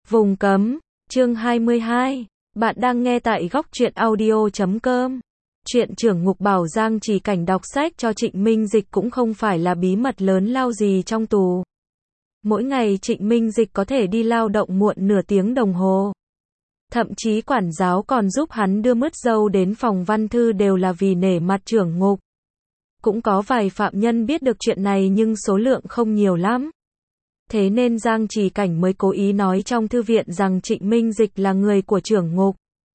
Vùng cấm, chương 22. Bạn đang nghe tại góc truyện audio.com. Chuyện trưởng ngục bảo Giang Chỉ Cảnh đọc sách cho Trịnh Minh Dịch cũng không phải là bí mật lớn lao gì trong tù. Mỗi ngày Trịnh Minh Dịch có thể đi lao động muộn nửa tiếng đồng hồ. Thậm chí quản giáo còn giúp hắn đưa mứt dâu đến phòng văn thư đều là vì nể mặt trưởng ngục. Cũng có vài phạm nhân biết được chuyện này nhưng số lượng không nhiều lắm. Thế nên Giang Chỉ Cảnh mới cố ý nói trong thư viện rằng Trịnh Minh Dịch là người của trưởng ngục.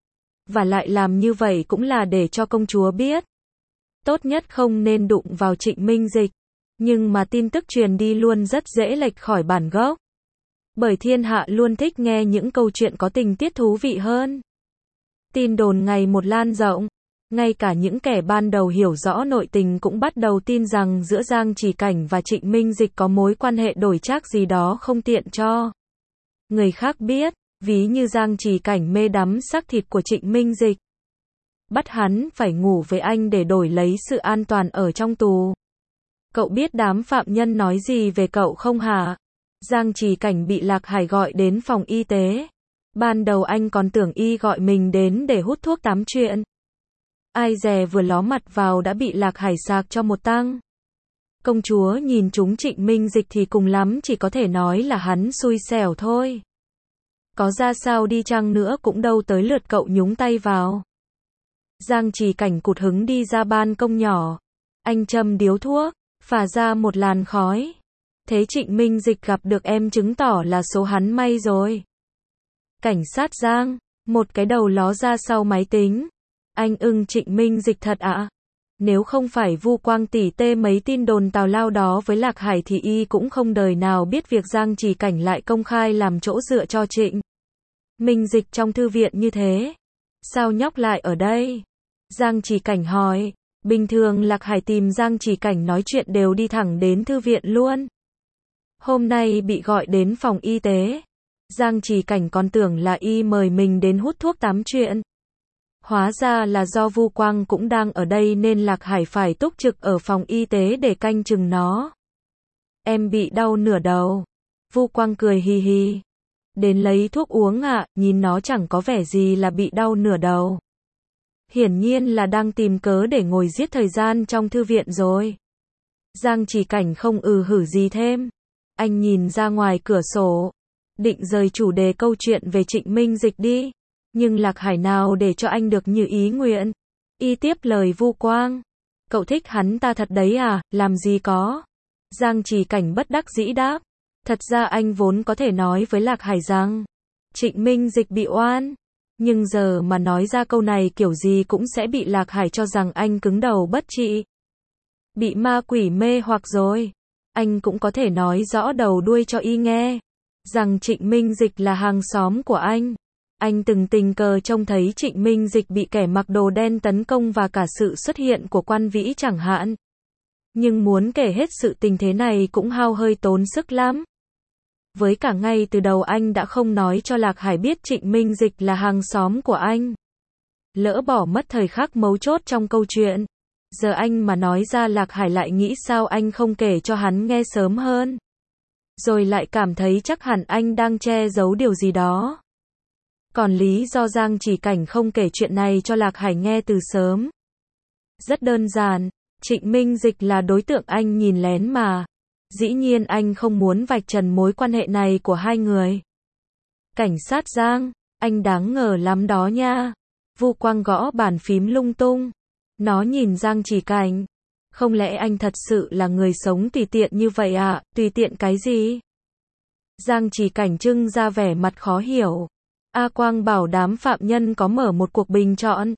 Và lại làm như vậy cũng là để cho công chúa biết. Tốt nhất không nên đụng vào Trịnh Minh Dịch. Nhưng mà tin tức truyền đi luôn rất dễ lệch khỏi bản gốc. Bởi thiên hạ luôn thích nghe những câu chuyện có tình tiết thú vị hơn. Tin đồn ngày một lan rộng. Ngay cả những kẻ ban đầu hiểu rõ nội tình cũng bắt đầu tin rằng giữa Giang Chỉ Cảnh và Trịnh Minh Dịch có mối quan hệ đổi trác gì đó không tiện cho người khác biết, ví như Giang Chỉ Cảnh mê đắm xác thịt của Trịnh Minh Dịch. Bắt hắn phải ngủ với anh để đổi lấy sự an toàn ở trong tù. Cậu biết đám phạm nhân nói gì về cậu không hả? Giang Chỉ Cảnh bị Lạc Hải gọi đến phòng y tế. Ban đầu anh còn tưởng y gọi mình đến để hút thuốc tám chuyện. Ai dè vừa ló mặt vào đã bị Lạc Hải sạc cho một tăng. Công chúa nhìn chúng Trịnh Minh Dịch thì cùng lắm chỉ có thể nói là hắn xui xẻo thôi. Có ra sao đi chăng nữa cũng đâu tới lượt cậu nhúng tay vào. Giang Chỉ Cảnh cụt hứng đi ra ban công nhỏ. Anh châm điếu thuốc, phả ra một làn khói. Thế Trịnh Minh Dịch gặp được em chứng tỏ là số hắn may rồi. Cảnh sát Giang, một cái đầu ló ra sau máy tính. Anh ưng Trịnh Minh Dịch thật ạ? Nếu không phải Vu Quang tỉ tê mấy tin đồn tào lao đó với Lạc Hải thì y cũng không đời nào biết việc Giang Chỉ Cảnh lại công khai làm chỗ dựa cho Trịnh Minh Dịch trong thư viện như thế. Sao nhóc lại ở đây? Giang Chỉ Cảnh hỏi. Bình thường Lạc Hải tìm Giang Chỉ Cảnh nói chuyện đều đi thẳng đến thư viện luôn. Hôm nay bị gọi đến phòng y tế. Giang Chỉ Cảnh còn tưởng là y mời mình đến hút thuốc tám chuyện. Hóa ra là do Vu Quang cũng đang ở đây nên Lạc Hải phải túc trực ở phòng y tế để canh chừng nó. Em bị đau nửa đầu. Vu Quang cười hì hì. Đến lấy thuốc uống ạ, nhìn nó chẳng có vẻ gì là bị đau nửa đầu. Hiển nhiên là đang tìm cớ để ngồi giết thời gian trong thư viện rồi. Giang Chỉ Cảnh không hử gì thêm. Anh nhìn ra ngoài cửa sổ. Định rời chủ đề câu chuyện về Trịnh Minh Dịch đi. Nhưng Lạc Hải nào để cho anh được như ý nguyện. Y tiếp lời Vu Quang. Cậu thích hắn ta thật đấy à, làm gì có. Giang Chỉ Cảnh bất đắc dĩ đáp. Thật ra anh vốn có thể nói với Lạc Hải rằng Trịnh Minh Dịch bị oan. Nhưng giờ mà nói ra câu này kiểu gì cũng sẽ bị Lạc Hải cho rằng anh cứng đầu bất trị. Bị ma quỷ mê hoặc rồi. Anh cũng có thể nói rõ đầu đuôi cho y nghe. Rằng Trịnh Minh Dịch là hàng xóm của anh. Anh từng tình cờ trông thấy Trịnh Minh Dịch bị kẻ mặc đồ đen tấn công và cả sự xuất hiện của Quan Vĩ chẳng hạn. Nhưng muốn kể hết sự tình thế này cũng hao hơi tốn sức lắm. Với cả ngay từ đầu anh đã không nói cho Lạc Hải biết Trịnh Minh Dịch là hàng xóm của anh. Lỡ bỏ mất thời khắc mấu chốt trong câu chuyện. Giờ anh mà nói ra Lạc Hải lại nghĩ sao anh không kể cho hắn nghe sớm hơn. Rồi lại cảm thấy chắc hẳn anh đang che giấu điều gì đó. Còn lý do Giang Chỉ Cảnh không kể chuyện này cho Lạc Hải nghe từ sớm. Rất đơn giản, Trịnh Minh Dịch là đối tượng anh nhìn lén mà. Dĩ nhiên anh không muốn vạch trần mối quan hệ này của hai người. Cảnh sát Giang, anh đáng ngờ lắm đó nha. Vu Quang gõ bàn phím lung tung. Nó nhìn Giang Chỉ Cảnh. Không lẽ anh thật sự là người sống tùy tiện như vậy à, tùy tiện cái gì? Giang Chỉ Cảnh trưng ra vẻ mặt khó hiểu. A Quang bảo đám phạm nhân có mở một cuộc bình chọn.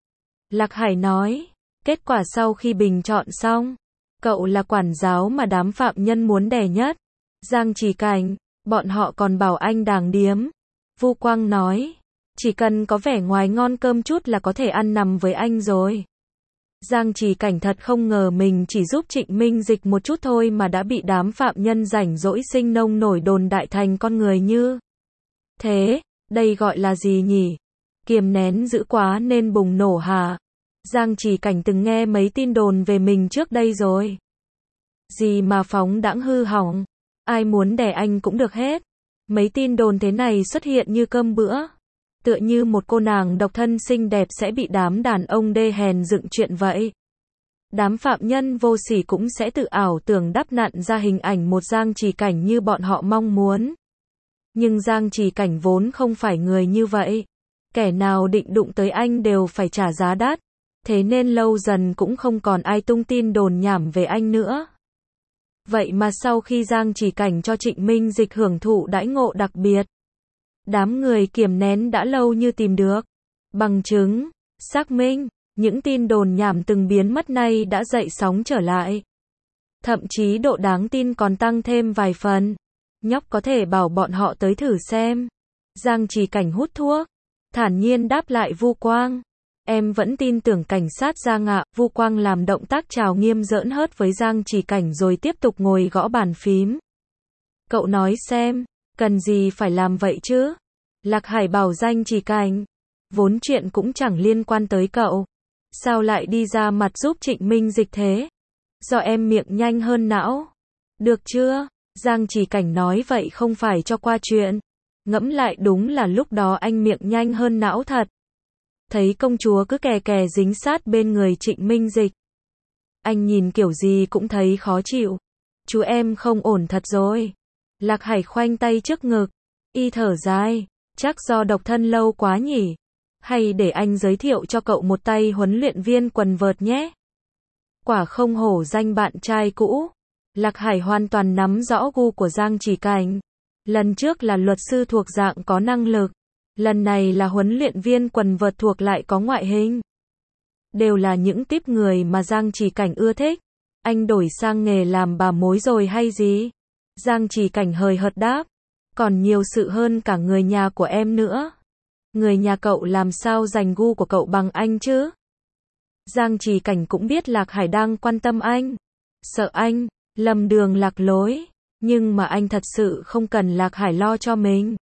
Lạc Hải nói, kết quả sau khi bình chọn xong, cậu là quản giáo mà đám phạm nhân muốn đè nhất. Giang Chỉ Cảnh, bọn họ còn bảo anh đàng điếm. Vu Quang nói, chỉ cần có vẻ ngoài ngon cơm chút là có thể ăn nằm với anh rồi. Giang Chỉ Cảnh thật không ngờ mình chỉ giúp Trịnh Minh Dịch một chút thôi mà đã bị đám phạm nhân rảnh rỗi sinh nông nổi đồn đại thành con người như thế. Đây gọi là gì nhỉ? Kiềm nén dữ quá nên bùng nổ hả? Giang Chỉ Cảnh từng nghe mấy tin đồn về mình trước đây rồi. Gì mà phóng đãng hư hỏng. Ai muốn đè anh cũng được hết. Mấy tin đồn thế này xuất hiện như cơm bữa. Tựa như một cô nàng độc thân xinh đẹp sẽ bị đám đàn ông đê hèn dựng chuyện vậy. Đám phạm nhân vô sỉ cũng sẽ tự ảo tưởng đắp nặn ra hình ảnh một Giang Chỉ Cảnh như bọn họ mong muốn. Nhưng Giang Chỉ Cảnh vốn không phải người như vậy. Kẻ nào định đụng tới anh đều phải trả giá đắt. Thế nên lâu dần cũng không còn ai tung tin đồn nhảm về anh nữa. Vậy mà sau khi Giang Chỉ Cảnh cho Trịnh Minh Dịch hưởng thụ đãi ngộ đặc biệt, đám người kiềm nén đã lâu như tìm được bằng chứng, xác minh, những tin đồn nhảm từng biến mất nay đã dậy sóng trở lại. Thậm chí độ đáng tin còn tăng thêm vài phần. Nhóc có thể bảo bọn họ tới thử xem. Giang Chỉ Cảnh hút thuốc, thản nhiên đáp lại Vu Quang. Em vẫn tin tưởng cảnh sát Giang ạ. Vu Quang làm động tác chào nghiêm giỡn hớt với Giang Chỉ Cảnh rồi tiếp tục ngồi gõ bàn phím. Cậu nói xem, cần gì phải làm vậy chứ? Lạc Hải bảo Giang Chỉ Cảnh, vốn chuyện cũng chẳng liên quan tới cậu. Sao lại đi ra mặt giúp Trịnh Minh Dịch thế? Do em miệng nhanh hơn não. Được chưa? Giang Chỉ Cảnh nói vậy không phải cho qua chuyện. Ngẫm lại đúng là lúc đó anh miệng nhanh hơn não thật. Thấy công chúa cứ kè kè dính sát bên người Trịnh Minh Dịch. Anh nhìn kiểu gì cũng thấy khó chịu. Chú em không ổn thật rồi. Lạc Hải khoanh tay trước ngực. Y thở dài. Chắc do độc thân lâu quá nhỉ. Hay để anh giới thiệu cho cậu một tay huấn luyện viên quần vợt nhé. Quả không hổ danh bạn trai cũ. Lạc Hải hoàn toàn nắm rõ gu của Giang Chỉ Cảnh. Lần trước là luật sư thuộc dạng có năng lực. Lần này là huấn luyện viên quần vợt thuộc lại có ngoại hình. Đều là những típ người mà Giang Chỉ Cảnh ưa thích. Anh đổi sang nghề làm bà mối rồi hay gì? Giang Chỉ Cảnh hời hợt đáp. Còn nhiều sự hơn cả người nhà của em nữa. Người nhà cậu làm sao giành gu của cậu bằng anh chứ? Giang Chỉ Cảnh cũng biết Lạc Hải đang quan tâm anh. Sợ anh lầm đường lạc lối. Nhưng mà anh thật sự không cần Lạc Hải lo cho mình.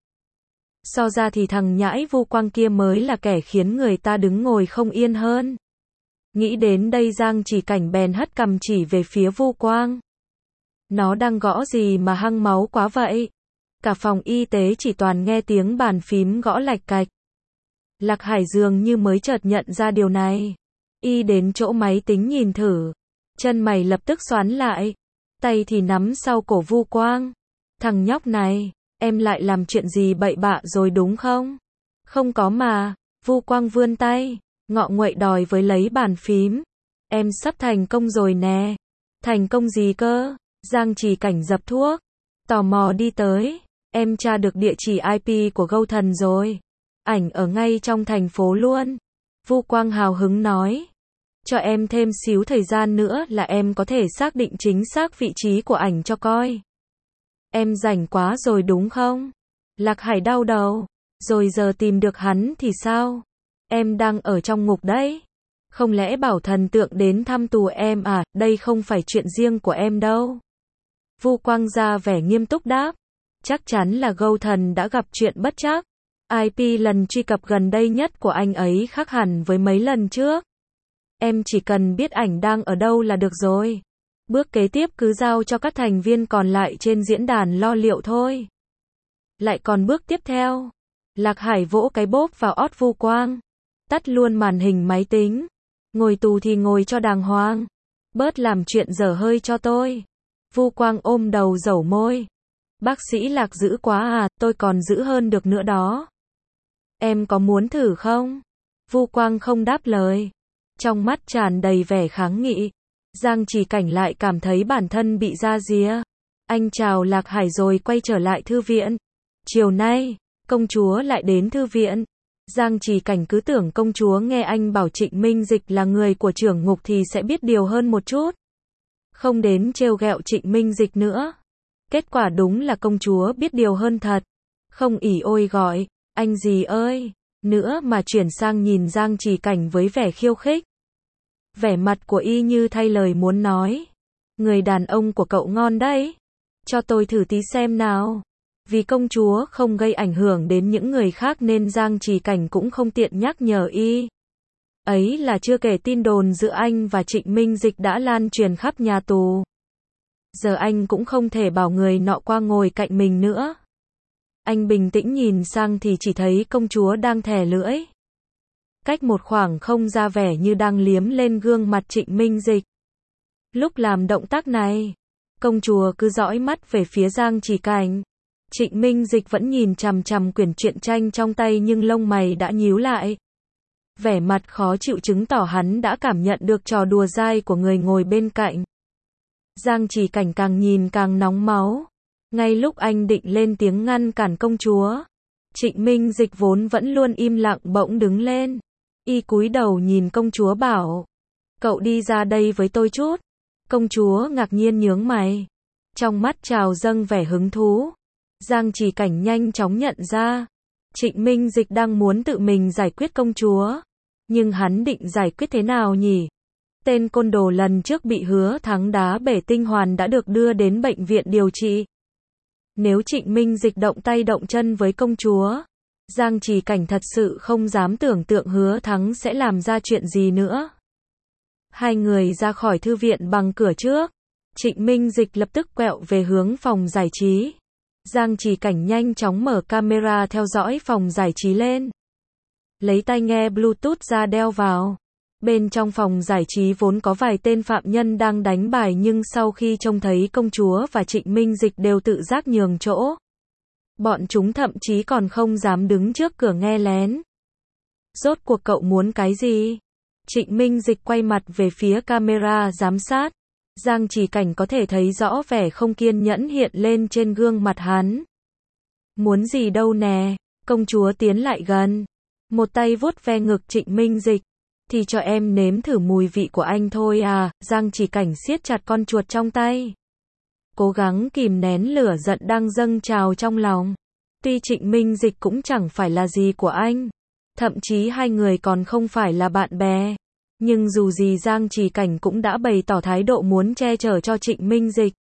So ra thì thằng nhãi Vu Quang kia mới là kẻ khiến người ta đứng ngồi không yên hơn. Nghĩ đến đây Giang Chỉ Cảnh bèn hất cằm chỉ về phía Vu Quang. Nó đang gõ gì mà hăng máu quá vậy? Cả phòng y tế chỉ toàn nghe tiếng bàn phím gõ lạch cạch. Lạc Hải dường như mới chợt nhận ra điều này. Y đến chỗ máy tính nhìn thử. Chân mày lập tức xoắn lại. Tay thì nắm sau cổ Vu Quang. Thằng nhóc này, em lại làm chuyện gì bậy bạ rồi đúng không? Không có mà. Vu Quang vươn tay, ngọ nguậy đòi với lấy bàn phím. Em sắp thành công rồi nè. Thành công gì cơ? Giang Chỉ Cảnh dập thuốc. Tò mò đi tới. Em tra được địa chỉ IP của Gâu Thần rồi. Ảnh ở ngay trong thành phố luôn. Vu Quang hào hứng nói. Cho em thêm xíu thời gian nữa là em có thể xác định chính xác vị trí của ảnh cho coi. Em rảnh quá rồi đúng không? Lạc Hải đau đầu. Rồi giờ tìm được hắn thì sao? Em đang ở trong ngục đấy. Không lẽ bảo thần tượng đến thăm tù em à? Đây không phải chuyện riêng của em đâu. Vu Quang ra vẻ nghiêm túc đáp. Chắc chắn là Gâu Thần đã gặp chuyện bất trắc. IP lần truy cập gần đây nhất của anh ấy khác hẳn với mấy lần trước. Em chỉ cần biết ảnh đang ở đâu là được rồi. Bước kế tiếp cứ giao cho các thành viên còn lại trên diễn đàn lo liệu thôi. Lại còn bước tiếp theo. Lạc Hải vỗ cái bốp vào ót Vu Quang. Tắt luôn màn hình máy tính. Ngồi tù thì ngồi cho đàng hoàng. Bớt làm chuyện dở hơi cho tôi. Vu Quang ôm đầu dẩu môi. Bác sĩ Lạc dữ quá à, tôi còn dữ hơn được nữa đó. Em có muốn thử không? Vu Quang không đáp lời. Trong mắt tràn đầy vẻ kháng nghị. Giang Chỉ Cảnh lại cảm thấy bản thân bị ra ría. Anh chào Lạc Hải rồi quay trở lại thư viện. Chiều nay, công chúa lại đến thư viện. Giang Chỉ Cảnh cứ tưởng công chúa nghe anh bảo Trịnh Minh Dịch là người của trưởng ngục thì sẽ biết điều hơn một chút. Không đến trêu ghẹo Trịnh Minh Dịch nữa. Kết quả đúng là công chúa biết điều hơn thật. Không ỉ ôi gọi, anh gì ơi, nữa mà chuyển sang nhìn Giang Chỉ Cảnh với vẻ khiêu khích. Vẻ mặt của y như thay lời muốn nói. Người đàn ông của cậu ngon đấy. Cho tôi thử tí xem nào. Vì công chúa không gây ảnh hưởng đến những người khác nên Giang Chỉ Cảnh cũng không tiện nhắc nhở y. Ấy là chưa kể tin đồn giữa anh và Trịnh Minh Dịch đã lan truyền khắp nhà tù. Giờ anh cũng không thể bảo người nọ qua ngồi cạnh mình nữa. Anh bình tĩnh nhìn sang thì chỉ thấy công chúa đang thè lưỡi. Cách một khoảng không ra vẻ như đang liếm lên gương mặt Trịnh Minh Dịch. Lúc làm động tác này, công chúa cứ dõi mắt về phía Giang Chỉ Cảnh. Trịnh Minh Dịch vẫn nhìn chằm chằm quyển truyện tranh trong tay nhưng lông mày đã nhíu lại. Vẻ mặt khó chịu chứng tỏ hắn đã cảm nhận được trò đùa dai của người ngồi bên cạnh. Giang Chỉ Cảnh càng nhìn càng nóng máu. Ngay lúc anh định lên tiếng ngăn cản công chúa, Trịnh Minh Dịch vốn vẫn luôn im lặng bỗng đứng lên. Y cúi đầu nhìn công chúa bảo, cậu đi ra đây với tôi chút. Công chúa ngạc nhiên nhướng mày, trong mắt trào dâng vẻ hứng thú. Giang Chỉ Cảnh nhanh chóng nhận ra, Trịnh Minh Dịch đang muốn tự mình giải quyết công chúa. Nhưng hắn định giải quyết thế nào nhỉ? Tên côn đồ lần trước bị Hứa Thắng đá bể tinh hoàn đã được đưa đến bệnh viện điều trị. Nếu Trịnh Minh Dịch động tay động chân với công chúa, Giang Chỉ Cảnh thật sự không dám tưởng tượng Hứa Thắng sẽ làm ra chuyện gì nữa. Hai người ra khỏi thư viện bằng cửa trước. Trịnh Minh Dịch lập tức quẹo về hướng phòng giải trí. Giang Chỉ Cảnh nhanh chóng mở camera theo dõi phòng giải trí lên. Lấy tai nghe Bluetooth ra đeo vào. Bên trong phòng giải trí vốn có vài tên phạm nhân đang đánh bài nhưng sau khi trông thấy công chúa và Trịnh Minh Dịch đều tự giác nhường chỗ. Bọn chúng thậm chí còn không dám đứng trước cửa nghe lén. Rốt cuộc cậu muốn cái gì? Trịnh Minh Dịch quay mặt về phía camera giám sát. Giang Chỉ Cảnh có thể thấy rõ vẻ không kiên nhẫn hiện lên trên gương mặt hắn. Muốn gì đâu nè? Công chúa tiến lại gần. Một tay vuốt ve ngực Trịnh Minh Dịch. Thì cho em nếm thử mùi vị của anh thôi à. Giang Chỉ Cảnh siết chặt con chuột trong tay. Cố gắng kìm nén lửa giận đang dâng trào trong lòng. Tuy Trịnh Minh Dịch cũng chẳng phải là gì của anh. Thậm chí hai người còn không phải là bạn bè. Nhưng dù gì Giang Chỉ Cảnh cũng đã bày tỏ thái độ muốn che chở cho Trịnh Minh Dịch.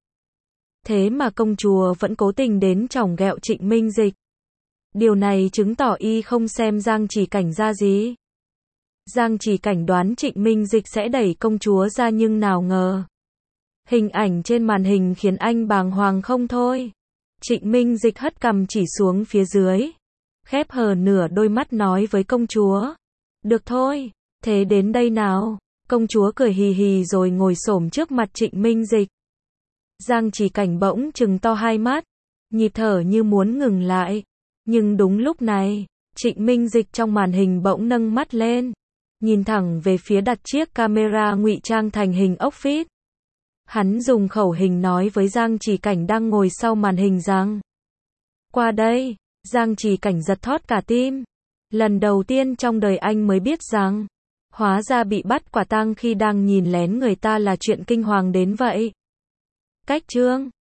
Thế mà công chúa vẫn cố tình đến chỏng ghẹo Trịnh Minh Dịch. Điều này chứng tỏ y không xem Giang Chỉ Cảnh ra gì. Giang Chỉ Cảnh đoán Trịnh Minh Dịch sẽ đẩy công chúa ra nhưng nào ngờ. Hình ảnh trên màn hình khiến anh bàng hoàng không thôi. Trịnh Minh Dịch hất cằm chỉ xuống phía dưới. Khép hờ nửa đôi mắt nói với công chúa. Được thôi, thế đến đây nào. Công chúa cười hì hì rồi ngồi xổm trước mặt Trịnh Minh Dịch. Giang Chỉ Cảnh bỗng trừng to hai mắt. Nhịp thở như muốn ngừng lại. Nhưng đúng lúc này, Trịnh Minh Dịch trong màn hình bỗng nâng mắt lên. Nhìn thẳng về phía đặt chiếc camera ngụy trang thành hình ốc vít. Hắn dùng khẩu hình nói với Giang Chỉ Cảnh đang ngồi sau màn hình rằng. Qua đây, Giang Chỉ Cảnh giật thót cả tim. Lần đầu tiên trong đời anh mới biết rằng, hóa ra bị bắt quả tang khi đang nhìn lén người ta là chuyện kinh hoàng đến vậy. Cách chương